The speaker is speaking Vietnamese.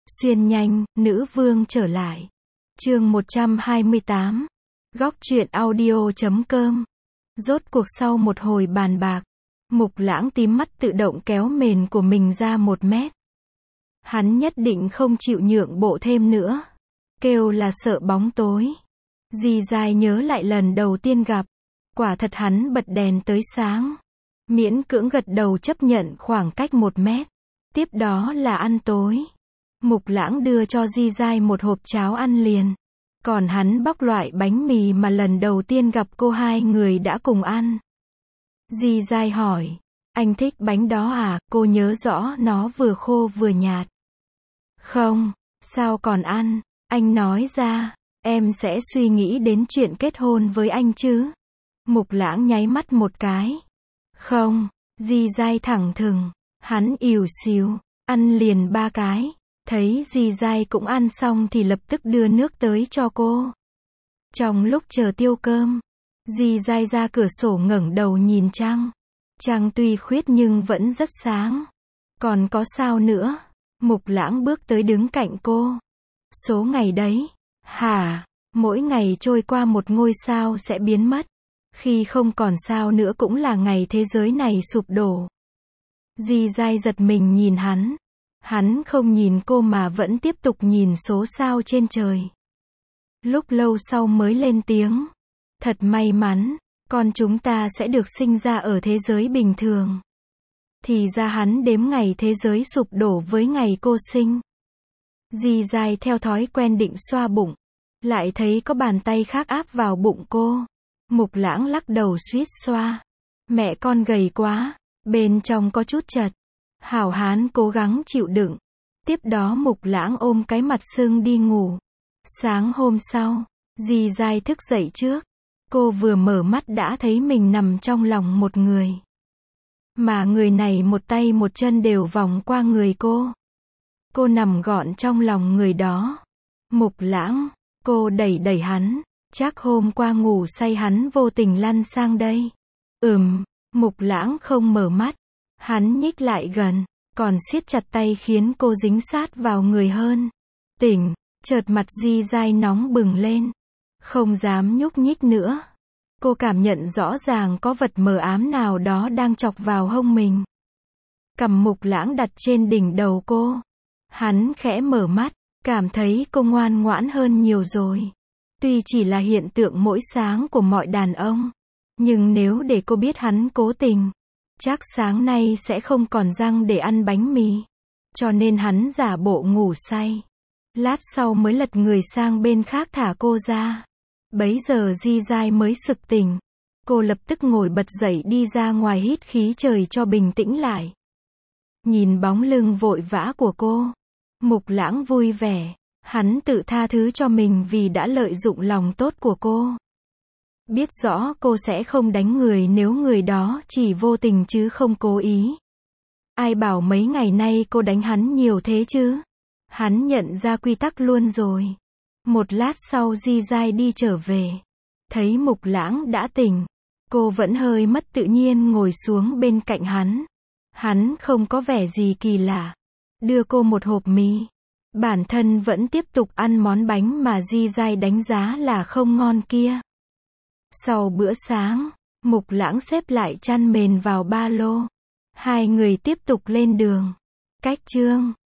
Xuyên nhanh, nữ vương trở lại. Chương 128. Góc truyện audio.com. Rốt cuộc sau một hồi bàn bạc, Mục Lãng tím mắt tự động kéo mền của mình ra 1 mét. Hắn nhất định không chịu nhượng bộ thêm nữa. Kêu là sợ bóng tối. Dì dai nhớ lại lần đầu tiên gặp. Quả thật hắn bật đèn tới sáng. Miễn cưỡng gật đầu chấp nhận khoảng cách 1 mét. Tiếp đó là ăn tối. Mục Lãng đưa cho Di Dai một hộp cháo ăn liền. Còn hắn bóc loại bánh mì mà lần đầu tiên gặp cô hai người đã cùng ăn. Di Dai hỏi, anh thích bánh đó à? Cô nhớ rõ nó vừa khô vừa nhạt. Không, sao còn ăn? Anh nói ra, em sẽ suy nghĩ đến chuyện kết hôn với anh chứ. Mục Lãng nháy mắt một cái. Không, Di Dai thẳng thừng, hắn ỉu xìu, ăn liền 3 cái. Thấy Di Dai cũng ăn xong thì lập tức đưa nước tới cho cô. Trong lúc chờ tiêu cơm, Di Dai ra cửa sổ ngẩng đầu nhìn trăng. Trăng tuy khuyết nhưng vẫn rất sáng. Còn có sao nữa? Mục Lãng bước tới đứng cạnh cô. Số ngày đấy. Hả? Mỗi ngày trôi qua một ngôi sao sẽ biến mất. Khi không còn sao nữa cũng là ngày thế giới này sụp đổ. Di Dai giật mình nhìn hắn. Hắn không nhìn cô mà vẫn tiếp tục nhìn số sao trên trời. Lúc lâu sau mới lên tiếng. Thật may mắn, con chúng ta sẽ được sinh ra ở thế giới bình thường. Thì ra hắn đếm ngày thế giới sụp đổ với ngày cô sinh. Di Dai theo thói quen định xoa bụng. Lại thấy có bàn tay khác áp vào bụng cô. Mục Lãng lắc đầu suýt xoa. Mẹ con gầy quá, bên trong có chút chật. Hảo hán cố gắng chịu đựng. Tiếp đó Mục Lãng ôm cái mặt sưng đi ngủ. Sáng hôm sau, Di Dai thức dậy trước. Cô vừa mở mắt đã thấy mình nằm trong lòng một người. Mà người này một tay một chân đều vòng qua người cô. Cô nằm gọn trong lòng người đó. Mục Lãng, cô đẩy đẩy hắn. Chắc hôm qua ngủ say hắn vô tình lăn sang đây. Mục Lãng không mở mắt. Hắn nhích lại gần, còn siết chặt tay khiến cô dính sát vào người hơn. Tỉnh, chợt mặt Di Dai nóng bừng lên. Không dám nhúc nhích nữa. Cô cảm nhận rõ ràng có vật mờ ám nào đó đang chọc vào hông mình. Cầm Mục Lãng đặt trên đỉnh đầu cô. Hắn khẽ mở mắt, cảm thấy cô ngoan ngoãn hơn nhiều rồi. Tuy chỉ là hiện tượng mỗi sáng của mọi đàn ông, nhưng nếu để cô biết hắn cố tình, chắc sáng nay sẽ không còn răng để ăn bánh mì. Cho nên hắn giả bộ ngủ say. Lát sau mới lật người sang bên khác thả cô ra. Bấy giờ Di Dai mới sực tỉnh. Cô lập tức ngồi bật dậy đi ra ngoài hít khí trời cho bình tĩnh lại. Nhìn bóng lưng vội vã của cô, Mục Lãng vui vẻ. Hắn tự tha thứ cho mình vì đã lợi dụng lòng tốt của cô. Biết rõ cô sẽ không đánh người nếu người đó chỉ vô tình chứ không cố ý. Ai bảo mấy ngày nay cô đánh hắn nhiều thế chứ? Hắn nhận ra quy tắc luôn rồi. Một lát sau Di Dai đi trở về. Thấy Mục Lãng đã tỉnh. Cô vẫn hơi mất tự nhiên ngồi xuống bên cạnh hắn. Hắn không có vẻ gì kỳ lạ. Đưa cô một hộp mì. Bản thân vẫn tiếp tục ăn món bánh mà Di Dai đánh giá là không ngon kia. Sau bữa sáng, Mục Lãng xếp lại chăn mền vào ba lô. Hai người tiếp tục lên đường. Cách chương